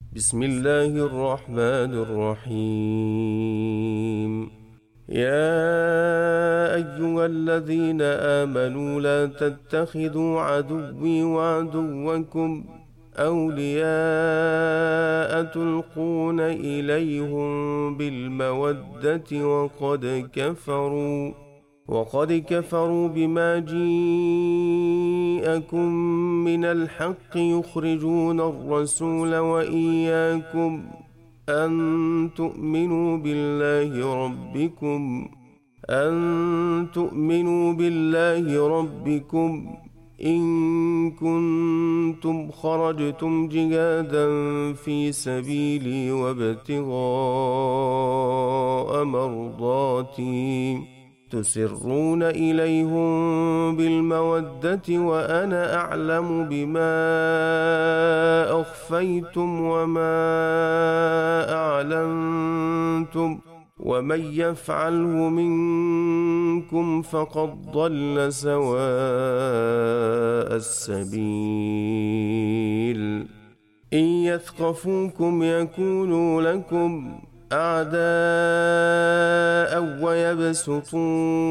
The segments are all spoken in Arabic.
بسم الله الرحمن الرحيم. يا أيها الذين آمنوا لا تتخذوا عدوي وعدوكم أولياء تلقون إليهم بالمودة وقد كفروا بما جيءكم من الحق يخرجون الرسول وإياكم أن تؤمنوا بالله ربكم إن كنتم خرجتم جهادا في سبيلي وابتغاء مرضاتي تسرون إليهم بالمودة وأنا أعلم بما أخفيتم وما أعلنتم ومن يفعله منكم فقد ضل سواء السبيل. إن يثقفوكم يكونوا لكم أعداء ويبسطوا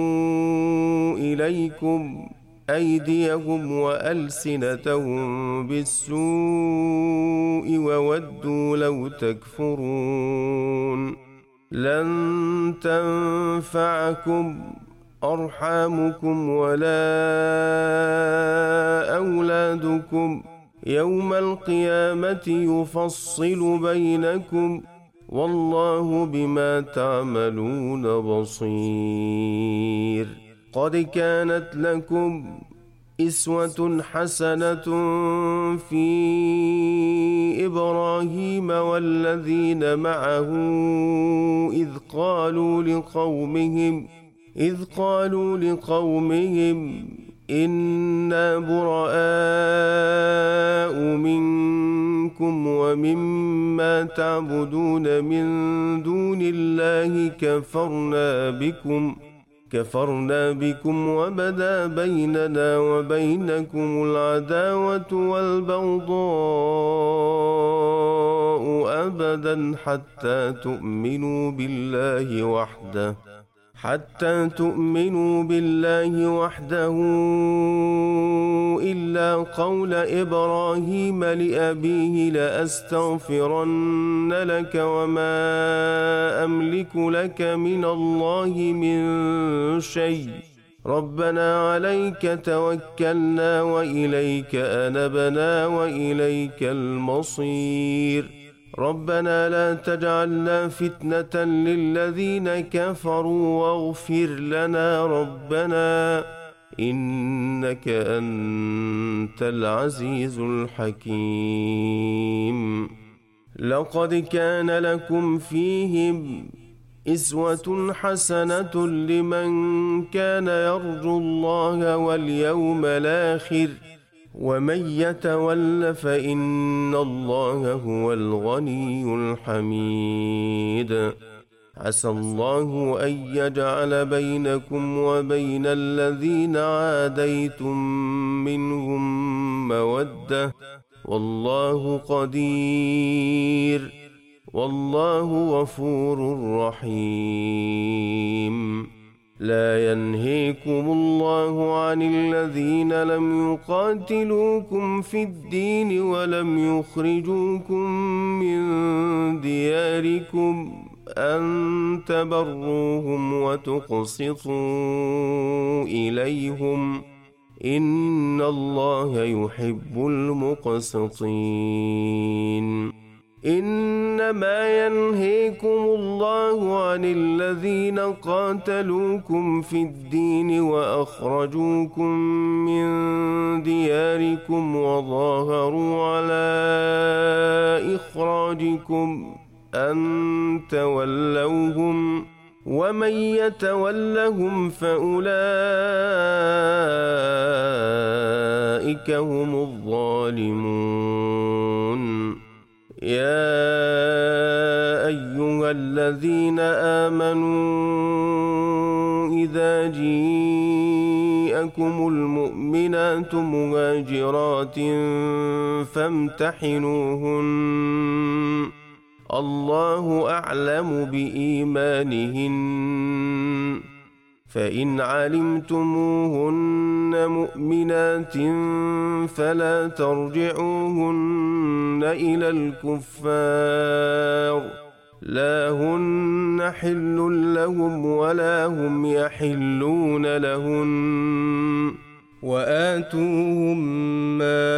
إليكم أيديهم وألسنتهم بالسوء وودوا لو تكفرون. لن تنفعكم أرحامكم ولا أولادكم يوم القيامة يفصل بينكم والله بما تعملون بصير. قد كانت لكم أسوة حسنة في إبراهيم والذين معه إذ قالوا لقومهم إنا براء منكم ومما تعبدون من دون الله كفرنا بكم وبدا بيننا وبينكم العداوة والبغضاء أبدا حتى تؤمنوا بالله وحده إلا قول إبراهيم لأبيه لأستغفرن لك وما أملك لك من الله من شيء ربنا عليك توكلنا وإليك أنبنا وإليك المصير. ربنا لا تجعلنا فتنة للذين كفروا واغفر لنا ربنا إنك أنت العزيز الحكيم. لقد كان لكم فيهم أسوة حسنة لمن كان يرجو الله واليوم الآخر ومن يتول فإن الله هو الغني الحميد. عسى الله أن يجعل بينكم وبين الذين عاديتم منهم مودة والله قدير والله غفور رحيم. لا ينهيكم الله عن الذين لم يقاتلوكم في الدين ولم يخرجوكم من دياركم أن تبروهم وتقسطوا إليهم إن الله يحب المقسطين. إنما ينهيكم الله عن الذين قاتلوكم في الدين وأخرجوكم من دياركم وظاهروا على إخراجكم أن تولوهم ومن يتولهم فأولئك هم الظالمون. يا أيها الذين آمنوا إذا جاءكم المؤمنات مهاجرات فامتحنوهن الله أعلم بإيمانهن فإن علمتموهن مؤمنات فلا ترجعوهن إلى الكفار لا هن حل لهم ولا هم يحلون لهن وآتوهم ما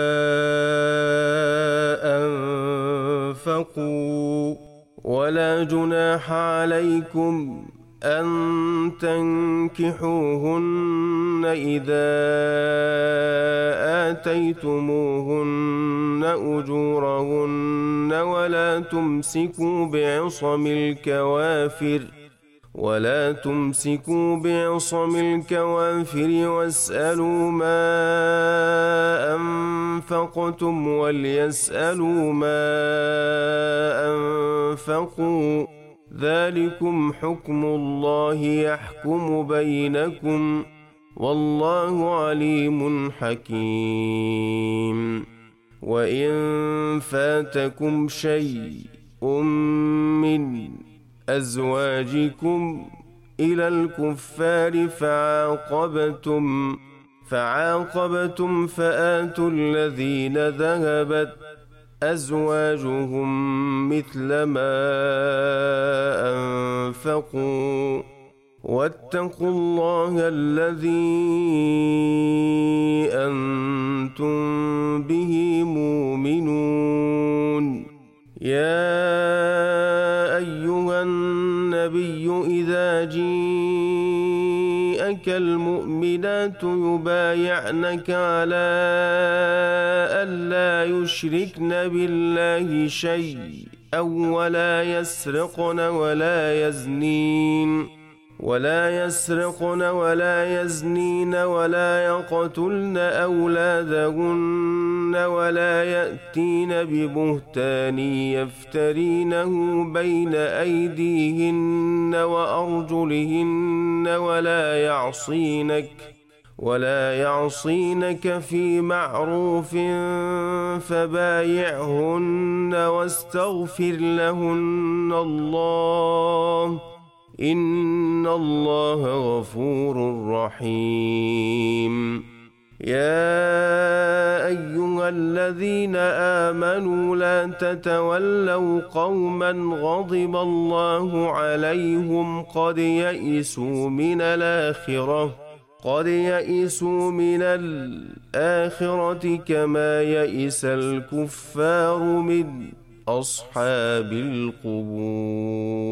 أنفقوا ولا جناح عليكم أن تنكحوهن إذا آتيتموهن أجورهن ولا تمسكوا بعصم الكوافر واسألوا ما أنفقتم وليسألوا ما أنفقوا ذلكم حكم الله يحكم بينكم والله عليم حكيم وإن فاتكم شيء من أزواجكم إلى الكفار فعاقبتم فآتوا الذين ذهبت أزواجهم مثل ما أنفقوا واتقوا الله الذي أنتم به مؤمنون يا أيها النبي إذا جاءك المؤمنات يبايعنك على ألا يشركن بالله شيئا ولا يسرقن ولا يزنين ولا يقتلن أولادهن ولا يأتين ببهتان يفترينه بين أيديهن وأرجلهن ولا يعصينك في معروف فبايعهن واستغفر لهن الله إن الله غفور رحيم يا أيها الذين آمنوا لا تتولوا قوما غضب الله عليهم قد يئسوا من الآخرة كما يئس الكفار من أصحاب القبور.